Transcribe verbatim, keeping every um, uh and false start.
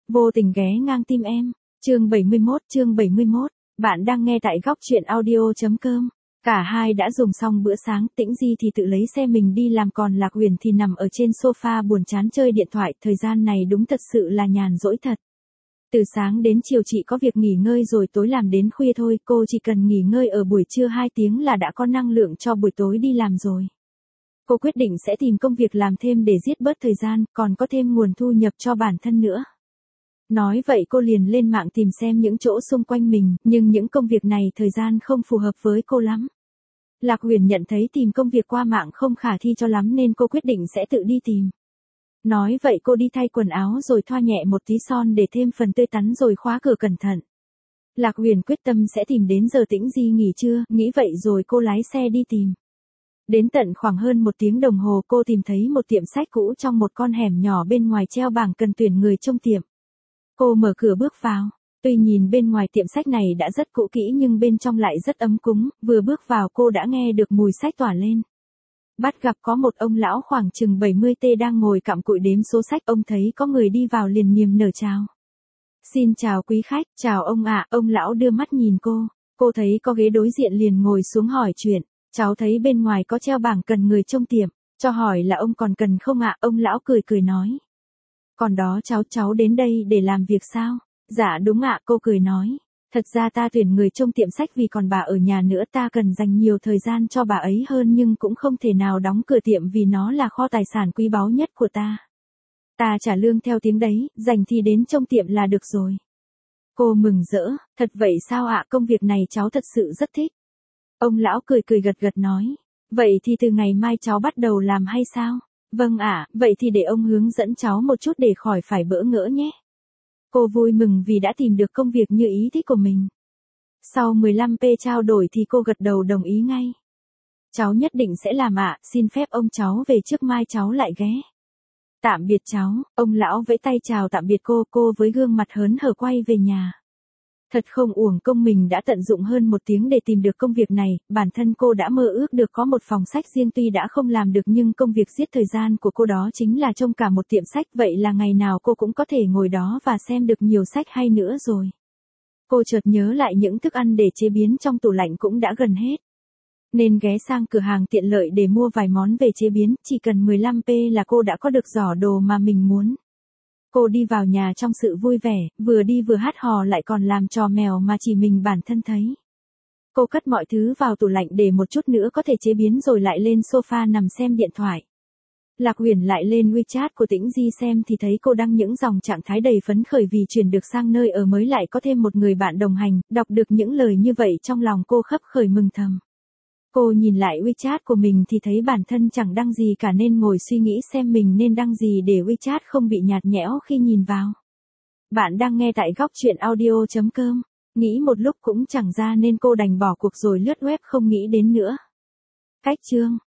Vô tình ghé ngang tim em. Chương bảy mươi mốt, chương bảy mươi mốt. Bạn đang nghe tại góc truyện audio.com. Cả hai đã dùng xong bữa sáng, Tĩnh Di thì tự lấy xe mình đi làm, còn Lạc Huyền thì nằm ở trên sofa buồn chán chơi điện thoại, thời gian này đúng thật sự là nhàn rỗi thật. Từ sáng đến chiều chị có việc nghỉ ngơi rồi tối làm đến khuya thôi, cô chỉ cần nghỉ ngơi ở buổi trưa hai tiếng là đã có năng lượng cho buổi tối đi làm rồi. Cô quyết định sẽ tìm công việc làm thêm để giết bớt thời gian, còn có thêm nguồn thu nhập cho bản thân nữa. Nói vậy cô liền lên mạng tìm xem những chỗ xung quanh mình, nhưng những công việc này thời gian không phù hợp với cô lắm. Lạc Huyền nhận thấy tìm công việc qua mạng không khả thi cho lắm nên cô quyết định sẽ tự đi tìm. Nói vậy cô đi thay quần áo rồi thoa nhẹ một tí son để thêm phần tươi tắn rồi khóa cửa cẩn thận. Lạc Huyền quyết tâm sẽ tìm đến giờ Tĩnh Di nghỉ trưa, nghĩ vậy rồi cô lái xe đi tìm. Đến tận khoảng hơn một tiếng đồng hồ cô tìm thấy một tiệm sách cũ trong một con hẻm nhỏ, bên ngoài treo bảng cần tuyển người trông tiệm. Cô mở cửa bước vào. Tuy nhìn bên ngoài tiệm sách này đã rất cũ kỹ nhưng bên trong lại rất ấm cúng, vừa bước vào cô đã nghe được mùi sách tỏa lên. Bắt gặp có một ông lão khoảng chừng bảy mươi tuổi đang ngồi cặm cụi đếm số sách, ông thấy có người đi vào liền niềm nở chào. Xin chào quý khách, chào ông ạ, ông lão đưa mắt nhìn cô, cô thấy có ghế đối diện liền ngồi xuống hỏi chuyện, cháu thấy bên ngoài có treo bảng cần người trông tiệm, cho hỏi là ông còn cần không ạ, ông lão cười cười nói. Còn đó cháu cháu đến đây để làm việc sao? Dạ đúng ạ, cô cười nói. Thật ra ta tuyển người trông tiệm sách vì còn bà ở nhà nữa, ta cần dành nhiều thời gian cho bà ấy hơn nhưng cũng không thể nào đóng cửa tiệm vì nó là kho tài sản quý báu nhất của ta. Ta trả lương theo tiếng đấy, dành thì đến trông tiệm là được rồi. Cô mừng rỡ, thật vậy sao ạ, công việc này cháu thật sự rất thích. Ông lão cười cười gật gật nói. Vậy thì từ ngày mai cháu bắt đầu làm hay sao? Vâng ạ, vậy thì để ông hướng dẫn cháu một chút để khỏi phải bỡ ngỡ nhé. Cô vui mừng vì đã tìm được công việc như ý thích của mình. Sau mười lăm phút trao đổi thì cô gật đầu đồng ý ngay. Cháu nhất định sẽ làm ạ, xin phép ông cháu về trước, mai cháu lại ghé. Tạm biệt cháu, ông lão vẫy tay chào tạm biệt cô, cô với gương mặt hớn hở quay về nhà. Thật không uổng công mình đã tận dụng hơn một tiếng để tìm được công việc này, bản thân cô đã mơ ước được có một phòng sách riêng, tuy đã không làm được nhưng công việc giết thời gian của cô đó chính là trông cả một tiệm sách, vậy là ngày nào cô cũng có thể ngồi đó và xem được nhiều sách hay nữa rồi. Cô chợt nhớ lại những thức ăn để chế biến trong tủ lạnh cũng đã gần hết. Nên ghé sang cửa hàng tiện lợi để mua vài món về chế biến, chỉ cần mười lăm phút là cô đã có được giỏ đồ mà mình muốn. Cô đi vào nhà trong sự vui vẻ, vừa đi vừa hát hò lại còn làm trò mèo mà chỉ mình bản thân thấy. Cô cất mọi thứ vào tủ lạnh để một chút nữa có thể chế biến rồi lại lên sofa nằm xem điện thoại. Lạc Huyền lại lên WeChat của Tĩnh Di xem thì thấy cô đăng những dòng trạng thái đầy phấn khởi vì chuyển được sang nơi ở mới, lại có thêm một người bạn đồng hành, đọc được những lời như vậy trong lòng cô khấp khởi mừng thầm. Cô nhìn lại WeChat của mình thì thấy bản thân chẳng đăng gì cả nên ngồi suy nghĩ xem mình nên đăng gì để WeChat không bị nhạt nhẽo khi nhìn vào. Bạn đang nghe tại góc truyện audio.com. Nghĩ một lúc cũng chẳng ra nên cô đành bỏ cuộc rồi lướt web không nghĩ đến nữa. Cách chương